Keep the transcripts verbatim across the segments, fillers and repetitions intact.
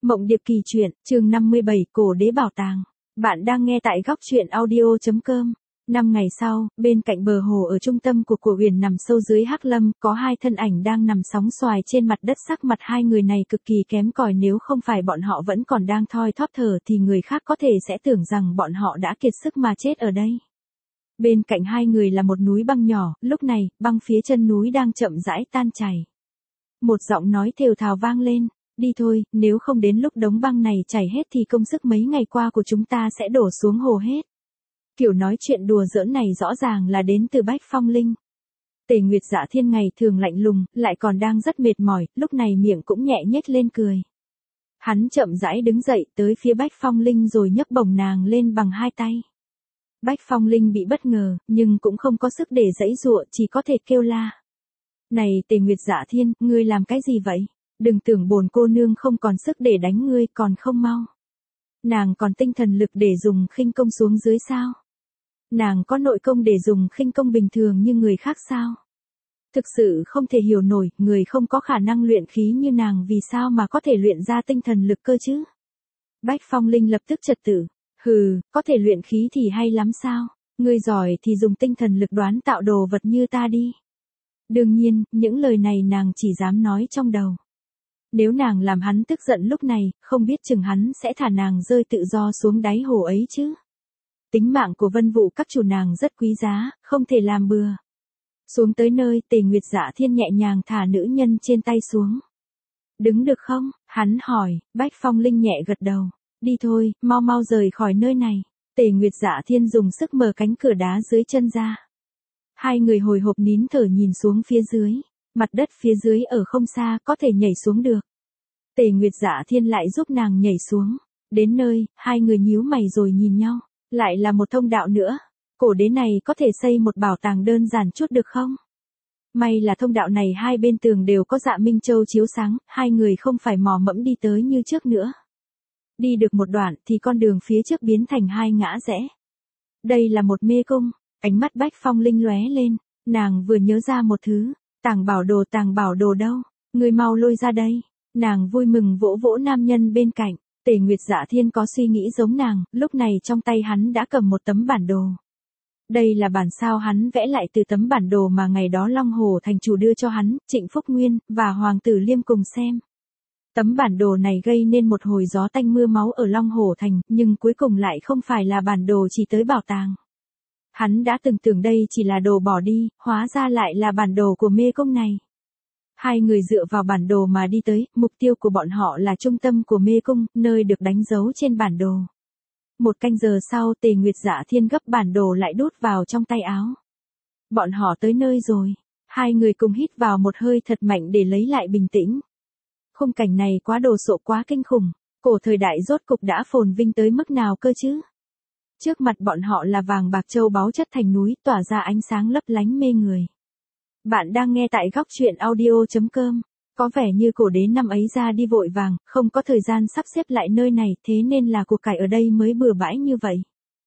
Mộng Điệp Kỳ Truyện, chương năm mươi bảy, Cổ Đế Bảo Tàng. Bạn đang nghe tại góc truyện audio chấm com. Năm ngày sau, bên cạnh bờ hồ ở trung tâm của cổ huyền nằm sâu dưới hắc lâm, có hai thân ảnh đang nằm sóng xoài trên mặt đất. Sắc mặt hai người này cực kỳ kém cỏi, nếu không phải bọn họ vẫn còn đang thoi thóp thở thì người khác có thể sẽ tưởng rằng bọn họ đã kiệt sức mà chết ở đây. Bên cạnh hai người là một núi băng nhỏ, lúc này, băng phía chân núi đang chậm rãi tan chảy. Một giọng nói thều thào vang lên. Đi thôi, nếu không đến lúc đống băng này chảy hết thì công sức mấy ngày qua của chúng ta sẽ đổ xuống hồ hết. Kiểu nói chuyện đùa giỡn này rõ ràng là đến từ Bách Phong Linh. Tề Nguyệt Dạ Thiên ngày thường lạnh lùng, lại còn đang rất mệt mỏi, lúc này miệng cũng nhẹ nhếch lên cười. Hắn chậm rãi đứng dậy tới phía Bách Phong Linh rồi nhấc bổng nàng lên bằng hai tay. Bách Phong Linh bị bất ngờ, nhưng cũng không có sức để giãy giụa, chỉ có thể kêu la. Này Tề Nguyệt Dạ Thiên, ngươi làm cái gì vậy? Đừng tưởng bổn cô nương không còn sức để đánh ngươi, còn không mau. Nàng còn tinh thần lực để dùng khinh công xuống dưới sao? Nàng có nội công để dùng khinh công bình thường như người khác sao? Thực sự không thể hiểu nổi, người không có khả năng luyện khí như nàng vì sao mà có thể luyện ra tinh thần lực cơ chứ? Bách Phong Linh lập tức trật tự. Hừ, có thể luyện khí thì hay lắm sao? Ngươi giỏi thì dùng tinh thần lực đoán tạo đồ vật như ta đi. Đương nhiên, những lời này nàng chỉ dám nói trong đầu. Nếu nàng làm hắn tức giận lúc này, không biết chừng hắn sẽ thả nàng rơi tự do xuống đáy hồ ấy chứ. Tính mạng của Vân Vũ các chủ nàng rất quý giá, không thể làm bừa. Xuống tới nơi, Tề Nguyệt Dạ Thiên nhẹ nhàng thả nữ nhân trên tay xuống. Đứng được không? Hắn hỏi. Bách Phong Linh nhẹ gật đầu. Đi thôi, mau mau rời khỏi nơi này. Tề Nguyệt Dạ Thiên dùng sức mở cánh cửa đá dưới chân ra. Hai người hồi hộp nín thở nhìn xuống phía dưới. Mặt đất phía dưới ở không xa, có thể nhảy xuống được. Tề Nguyệt Dạ Thiên lại giúp nàng nhảy xuống. Đến nơi, hai người nhíu mày rồi nhìn nhau. Lại là một thông đạo nữa. Cổ đế này có thể xây một bảo tàng đơn giản chút được không? May là thông đạo này hai bên tường đều có dạ minh châu chiếu sáng, hai người không phải mò mẫm đi tới như trước nữa. Đi được một đoạn thì con đường phía trước biến thành hai ngã rẽ. Đây là một mê cung. Ánh mắt Bách Phong Linh lóe lên. Nàng vừa nhớ ra một thứ. Tàng bảo đồ tàng bảo đồ đâu? Người mau lôi ra đây. Nàng vui mừng vỗ vỗ nam nhân bên cạnh. Tề Nguyệt Dạ Thiên có suy nghĩ giống nàng, lúc này trong tay hắn đã cầm một tấm bản đồ. Đây là bản sao hắn vẽ lại từ tấm bản đồ mà ngày đó Long Hồ thành chủ đưa cho hắn, Trịnh Phúc Nguyên, và Hoàng tử Liêm cùng xem. Tấm bản đồ này gây nên một hồi gió tanh mưa máu ở Long Hồ thành, nhưng cuối cùng lại không phải là bản đồ chỉ tới bảo tàng. Hắn đã từng tưởng đây chỉ là đồ bỏ đi, hóa ra lại là bản đồ của mê cung này. Hai người dựa vào bản đồ mà đi tới, mục tiêu của bọn họ là trung tâm của mê cung, nơi được đánh dấu trên bản đồ. Một canh giờ sau, Tề Nguyệt Dạ Thiên gấp bản đồ lại đút vào trong tay áo. Bọn họ tới nơi rồi. Hai người cùng hít vào một hơi thật mạnh để lấy lại bình tĩnh. Khung cảnh này quá đồ sộ, quá kinh khủng. Cổ thời đại rốt cục đã phồn vinh tới mức nào cơ chứ? Trước mặt bọn họ là vàng bạc châu báu chất thành núi, tỏa ra ánh sáng lấp lánh mê người. Bạn đang nghe tại góc truyện audio chấm com. Có vẻ như cổ đế năm ấy ra đi vội vàng, không có thời gian sắp xếp lại nơi này, thế nên là của cải ở đây mới bừa bãi như vậy.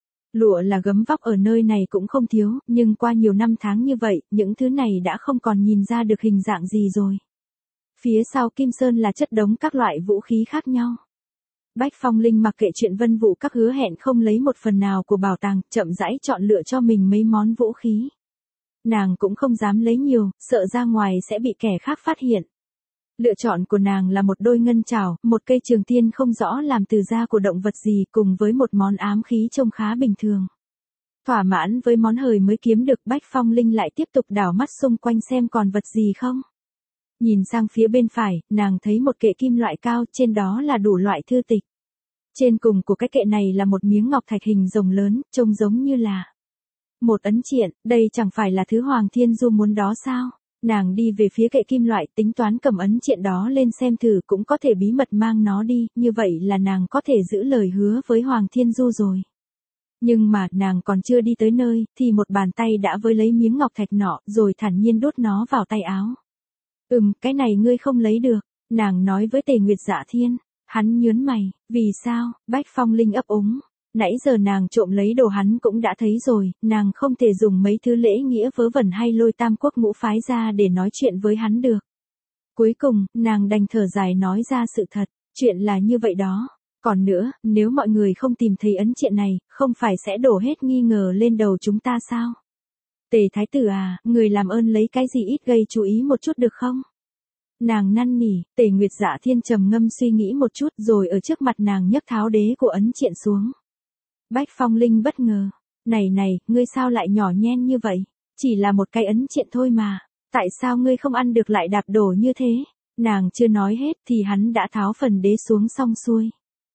Lụa là gấm vóc ở nơi này cũng không thiếu, nhưng qua nhiều năm tháng như vậy, những thứ này đã không còn nhìn ra được hình dạng gì rồi. Phía sau Kim Sơn là chất đống các loại vũ khí khác nhau. Bách Phong Linh mặc kệ chuyện Vân Vũ các hứa hẹn không lấy một phần nào của bảo tàng, chậm rãi chọn lựa cho mình mấy món vũ khí. Nàng cũng không dám lấy nhiều, sợ ra ngoài sẽ bị kẻ khác phát hiện. Lựa chọn của nàng là một đôi ngân trảo, một cây trường tiên không rõ làm từ da của động vật gì, cùng với một món ám khí trông khá bình thường. Thỏa mãn với món hời mới kiếm được, Bách Phong Linh lại tiếp tục đảo mắt xung quanh xem còn vật gì không. Nhìn sang phía bên phải, nàng thấy một kệ kim loại cao, trên đó là đủ loại thư tịch. Trên cùng của cái kệ này là một miếng ngọc thạch hình rồng lớn, trông giống như là một ấn triện. Đây chẳng phải là thứ Hoàng Thiên Du muốn đó sao? Nàng đi về phía kệ kim loại, tính toán cầm ấn triện đó lên xem thử, cũng có thể bí mật mang nó đi, như vậy là nàng có thể giữ lời hứa với Hoàng Thiên Du rồi. Nhưng mà, nàng còn chưa đi tới nơi, thì một bàn tay đã với lấy miếng ngọc thạch nọ, rồi thản nhiên đút nó vào tay áo. Ừm, cái này ngươi không lấy được, nàng nói với Tề Nguyệt Dạ Thiên. Hắn nhớn mày, vì sao? Bách Phong Linh ấp úng. Nãy giờ nàng trộm lấy đồ hắn cũng đã thấy rồi, nàng không thể dùng mấy thứ lễ nghĩa vớ vẩn hay lôi tam quốc ngũ phái ra để nói chuyện với hắn được. Cuối cùng, nàng đành thở dài nói ra sự thật. Chuyện là như vậy đó. Còn nữa, nếu mọi người không tìm thấy ấn triện này, không phải sẽ đổ hết nghi ngờ lên đầu chúng ta sao? Tề thái tử à, người làm ơn lấy cái gì ít gây chú ý một chút được không? Nàng năn nỉ, Tề Nguyệt Dạ Thiên trầm ngâm suy nghĩ một chút rồi ở trước mặt nàng nhấc tháo đế của ấn triện xuống. Bách Phong Linh bất ngờ. Này này, ngươi sao lại nhỏ nhen như vậy? Chỉ là một cái ấn triện thôi mà. Tại sao ngươi không ăn được lại đạp đổ như thế? Nàng chưa nói hết thì hắn đã tháo phần đế xuống xong xuôi.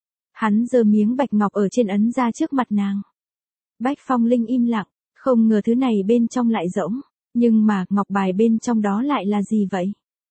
Hắn giơ miếng bạch ngọc ở trên ấn ra trước mặt nàng. Bách Phong Linh im lặng, không ngờ thứ này bên trong lại rỗng. Nhưng mà ngọc bài bên trong đó lại là gì vậy?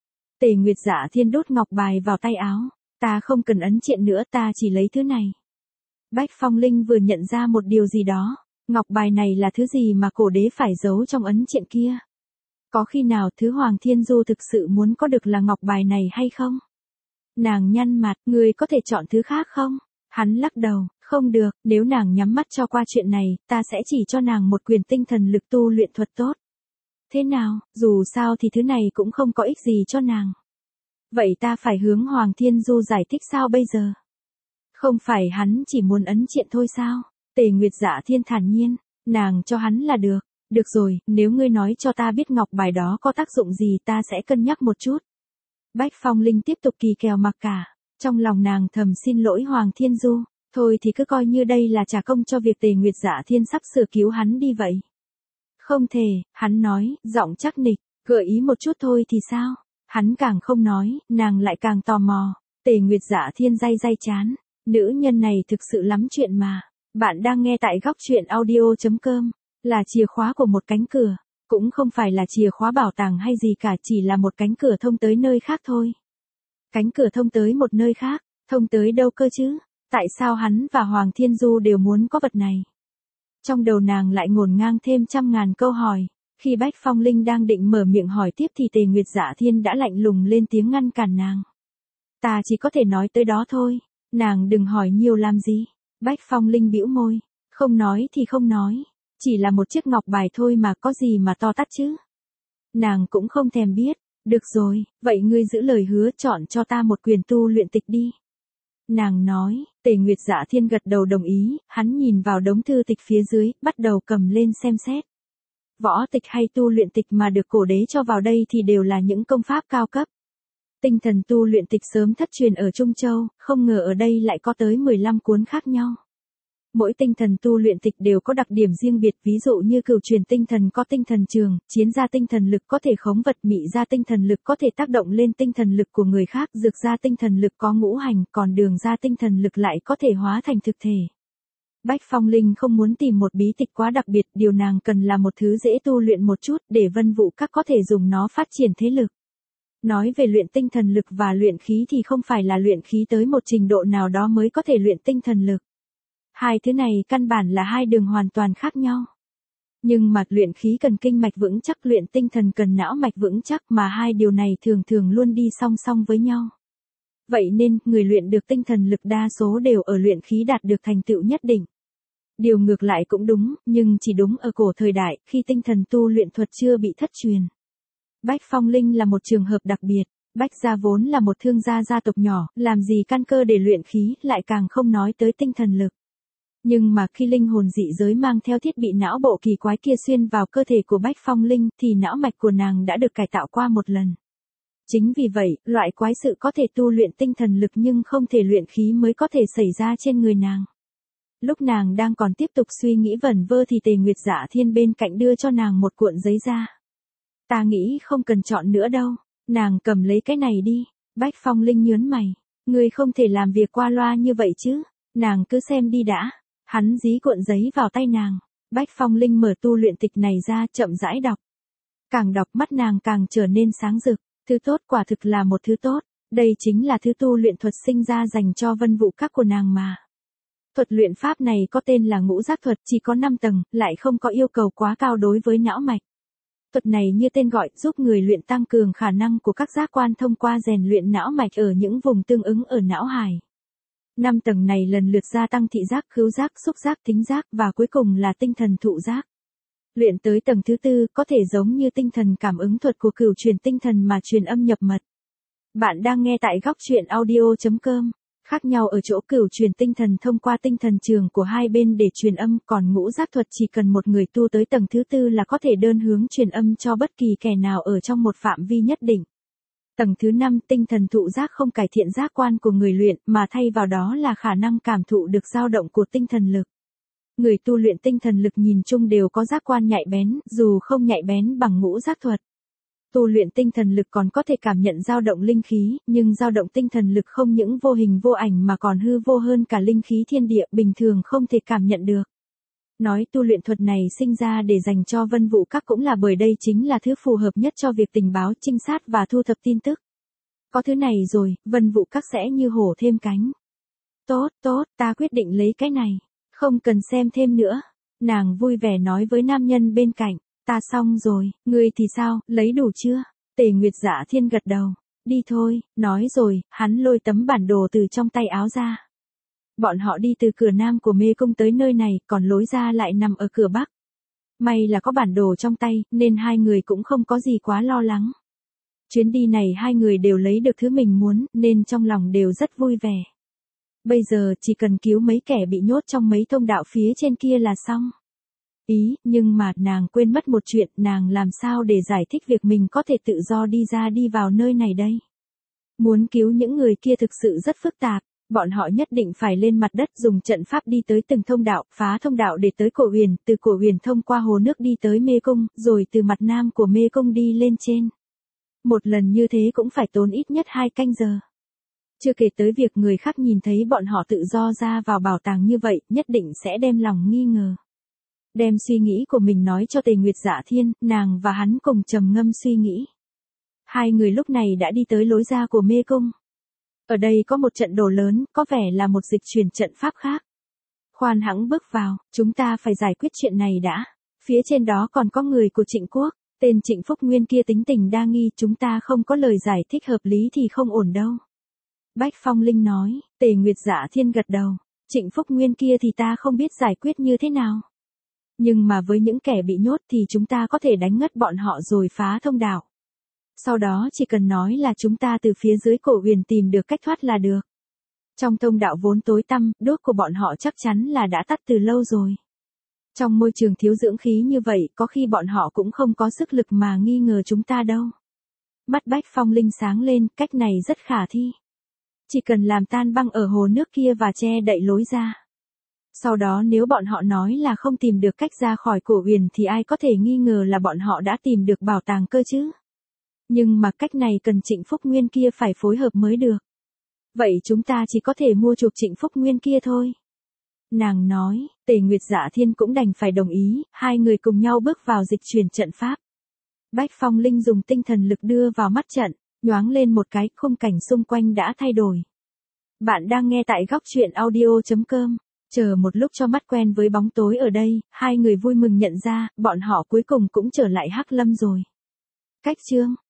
Tề Nguyệt Dạ Thiên đốt ngọc bài vào tay áo. Ta không cần ấn triện nữa, ta chỉ lấy thứ này. Bách Phong Linh vừa nhận ra một điều gì đó. Ngọc bài này là thứ gì mà cổ đế phải giấu trong ấn triện kia? Có khi nào thứ Hoàng Thiên Du thực sự muốn có được là ngọc bài này hay không? Nàng nhăn mặt, người có thể chọn thứ khác không? Hắn lắc đầu, không được, nếu nàng nhắm mắt cho qua chuyện này, ta sẽ chỉ cho nàng một quyền tinh thần lực tu luyện thuật tốt. Thế nào, dù sao thì thứ này cũng không có ích gì cho nàng. Vậy ta phải hướng Hoàng Thiên Du giải thích sao bây giờ? Không phải hắn chỉ muốn ấn triện thôi sao? Tề Nguyệt Dạ Thiên thản nhiên, nàng cho hắn là được. Được rồi, nếu ngươi nói cho ta biết ngọc bài đó có tác dụng gì ta sẽ cân nhắc một chút. Bách Phong Linh tiếp tục kỳ kèo mặc cả. Trong lòng nàng thầm xin lỗi Hoàng Thiên Du. Thôi thì cứ coi như đây là trả công cho việc Tề Nguyệt Dạ Thiên sắp sửa cứu hắn đi vậy. Không thể, hắn nói, giọng chắc nịch, gợi ý một chút thôi thì sao? Hắn càng không nói, nàng lại càng tò mò. Tề Nguyệt Dạ Thiên day day chán. Nữ nhân này thực sự lắm chuyện mà. Bạn đang nghe tại góc truyện audio chấm com. Là chìa khóa của một cánh cửa. Cũng không phải là chìa khóa bảo tàng hay gì cả, chỉ là một cánh cửa thông tới nơi khác thôi. Cánh cửa thông tới một nơi khác, thông tới đâu cơ chứ? Tại sao hắn và Hoàng Thiên Du đều muốn có vật này? Trong đầu nàng lại ngổn ngang thêm trăm ngàn câu hỏi. Khi Bách Phong Linh đang định mở miệng hỏi tiếp thì Tề Nguyệt Dạ Thiên đã lạnh lùng lên tiếng ngăn cản nàng. Ta chỉ có thể nói tới đó thôi. Nàng đừng hỏi nhiều làm gì. Bách Phong Linh bĩu môi. Không nói thì không nói. Chỉ là một chiếc ngọc bài thôi mà có gì mà to tát chứ. Nàng cũng không thèm biết. Được rồi, vậy ngươi giữ lời hứa chọn cho ta một quyền tu luyện tịch đi. Nàng nói, Tề Nguyệt Dạ Thiên gật đầu đồng ý, hắn nhìn vào đống thư tịch phía dưới, bắt đầu cầm lên xem xét. Võ tịch hay tu luyện tịch mà được cổ đế cho vào đây thì đều là những công pháp cao cấp. Tinh thần tu luyện tịch sớm thất truyền ở Trung Châu, không ngờ ở đây lại có tới mười lăm cuốn khác nhau. Mỗi tinh thần tu luyện tịch đều có đặc điểm riêng biệt, ví dụ như cửu truyền tinh thần có tinh thần trường, chiến gia tinh thần lực có thể khống vật, mị gia tinh thần lực có thể tác động lên tinh thần lực của người khác, dược gia tinh thần lực có ngũ hành, còn đường gia tinh thần lực lại có thể hóa thành thực thể. Bách Phong Linh không muốn tìm một bí tịch quá đặc biệt, điều nàng cần là một thứ dễ tu luyện một chút để Vân Vũ Các có thể dùng nó phát triển thế lực. Nói về luyện tinh thần lực và luyện khí thì không phải là luyện khí tới một trình độ nào đó mới có thể luyện tinh thần lực. Hai thứ này căn bản là hai đường hoàn toàn khác nhau. Nhưng mà luyện khí cần kinh mạch vững chắc, luyện tinh thần cần não mạch vững chắc, mà hai điều này thường thường luôn đi song song với nhau. Vậy nên, người luyện được tinh thần lực đa số đều ở luyện khí đạt được thành tựu nhất định. Điều ngược lại cũng đúng, nhưng chỉ đúng ở cổ thời đại, khi tinh thần tu luyện thuật chưa bị thất truyền. Bách Phong Linh là một trường hợp đặc biệt. Bách gia vốn là một thương gia gia tộc nhỏ, làm gì căn cơ để luyện khí, lại càng không nói tới tinh thần lực. Nhưng mà khi linh hồn dị giới mang theo thiết bị não bộ kỳ quái kia xuyên vào cơ thể của Bách Phong Linh thì não mạch của nàng đã được cải tạo qua một lần. Chính vì vậy, loại quái sự có thể tu luyện tinh thần lực nhưng không thể luyện khí mới có thể xảy ra trên người nàng. Lúc nàng đang còn tiếp tục suy nghĩ vẩn vơ thì Tề Nguyệt Dạ Thiên bên cạnh đưa cho nàng một cuộn giấy ra. Ta nghĩ không cần chọn nữa đâu, nàng cầm lấy cái này đi. Bách Phong Linh nhớn mày, ngươi không thể làm việc qua loa như vậy chứ, nàng cứ xem đi đã. Hắn dí cuộn giấy vào tay nàng. Bách Phong Linh mở tu luyện tịch này ra, chậm rãi đọc. Càng đọc mắt nàng càng trở nên sáng rực. Thứ tốt quả thực là một thứ tốt. Đây chính là thứ tu luyện thuật sinh ra dành cho Vân Vũ Các của nàng mà. Thuật luyện pháp này có tên là ngũ giác thuật, chỉ có năm tầng, lại không có yêu cầu quá cao đối với não mạch. Thuật này như tên gọi, giúp người luyện tăng cường khả năng của các giác quan thông qua rèn luyện não mạch ở những vùng tương ứng ở não hải. Năm tầng này lần lượt gia tăng thị giác, khứu giác, xúc giác, thính giác và cuối cùng là tinh thần thụ giác. Luyện tới tầng thứ tư có thể giống như tinh thần cảm ứng thuật của cửu truyền tinh thần mà truyền âm nhập mật. Bạn đang nghe tại góc truyện audio chấm com. Khác nhau ở chỗ cửu truyền tinh thần thông qua tinh thần trường của hai bên để truyền âm, còn ngũ giác thuật chỉ cần một người tu tới tầng thứ tư là có thể đơn hướng truyền âm cho bất kỳ kẻ nào ở trong một phạm vi nhất định. Tầng thứ năm, tinh thần thụ giác không cải thiện giác quan của người luyện, mà thay vào đó là khả năng cảm thụ được dao động của tinh thần lực. Người tu luyện tinh thần lực nhìn chung đều có giác quan nhạy bén, dù không nhạy bén bằng ngũ giác thuật. Tu luyện tinh thần lực còn có thể cảm nhận dao động linh khí, nhưng dao động tinh thần lực không những vô hình vô ảnh mà còn hư vô hơn cả linh khí thiên địa, bình thường không thể cảm nhận được. Nói tu luyện thuật này sinh ra để dành cho vân vụ các cũng là bởi đây chính là thứ phù hợp nhất cho việc tình báo, trinh sát và thu thập tin tức. Có thứ này rồi, vân vụ các sẽ như hổ thêm cánh. Tốt, tốt, ta quyết định lấy cái này. Không cần xem thêm nữa. Nàng vui vẻ nói với nam nhân bên cạnh. Ta xong rồi, ngươi thì sao, lấy đủ chưa? Tề Nguyệt Dạ Thiên gật đầu. Đi thôi, nói rồi, hắn lôi tấm bản đồ từ trong tay áo ra. Bọn họ đi từ cửa nam của mê cung tới nơi này, còn lối ra lại nằm ở cửa bắc. May là có bản đồ trong tay, nên hai người cũng không có gì quá lo lắng. Chuyến đi này hai người đều lấy được thứ mình muốn, nên trong lòng đều rất vui vẻ. Bây giờ chỉ cần cứu mấy kẻ bị nhốt trong mấy thông đạo phía trên kia là xong. Ý, nhưng mà nàng quên mất một chuyện, nàng làm sao để giải thích việc mình có thể tự do đi ra đi vào nơi này đây. Muốn cứu những người kia thực sự rất phức tạp, bọn họ nhất định phải lên mặt đất dùng trận pháp đi tới từng thông đạo, phá thông đạo để tới cổ huyền, từ cổ huyền thông qua hồ nước đi tới mê cung, rồi từ mặt nam của mê cung đi lên trên. Một lần như thế cũng phải tốn ít nhất hai canh giờ. Chưa kể tới việc người khác nhìn thấy bọn họ tự do ra vào bảo tàng như vậy, nhất định sẽ đem lòng nghi ngờ. Đem suy nghĩ của mình nói cho Tề Nguyệt Dạ Thiên, nàng và hắn cùng trầm ngâm suy nghĩ. Hai người lúc này đã đi tới lối ra của mê cung. Ở đây có một trận đồ lớn, có vẻ là một dịch chuyển trận pháp khác. Khoan hãng bước vào, chúng ta phải giải quyết chuyện này đã. Phía trên đó còn có người của Trịnh Quốc, tên Trịnh Phúc Nguyên kia tính tình đa nghi, chúng ta không có lời giải thích hợp lý thì không ổn đâu. Bách Phong Linh nói, Tề Nguyệt Dạ Thiên gật đầu, Trịnh Phúc Nguyên kia thì ta không biết giải quyết như thế nào. Nhưng mà với những kẻ bị nhốt thì chúng ta có thể đánh ngất bọn họ rồi phá thông đạo. Sau đó chỉ cần nói là chúng ta từ phía dưới cổ huyền tìm được cách thoát là được. Trong thông đạo vốn tối tăm, đốt của bọn họ chắc chắn là đã tắt từ lâu rồi. Trong môi trường thiếu dưỡng khí như vậy, có khi bọn họ cũng không có sức lực mà nghi ngờ chúng ta đâu. Mắt Bách Phong Linh sáng lên, cách này rất khả thi. Chỉ cần làm tan băng ở hồ nước kia và che đậy lối ra. Sau đó nếu bọn họ nói là không tìm được cách ra khỏi cổ huyền thì ai có thể nghi ngờ là bọn họ đã tìm được bảo tàng cơ chứ. Nhưng mà cách này cần Trịnh Phúc Nguyên kia phải phối hợp mới được. Vậy chúng ta chỉ có thể mua chuộc Trịnh Phúc Nguyên kia thôi. Nàng nói, Tề Nguyệt Dạ Thiên cũng đành phải đồng ý, hai người cùng nhau bước vào dịch chuyển trận pháp. Bách Phong Linh dùng tinh thần lực đưa vào mắt trận, nhoáng lên một cái, khung cảnh xung quanh đã thay đổi. Bạn đang nghe tại góc truyện audio chấm com. Chờ một lúc cho mắt quen với bóng tối ở đây, hai người vui mừng nhận ra, bọn họ cuối cùng cũng trở lại Hắc Lâm rồi. Cách chương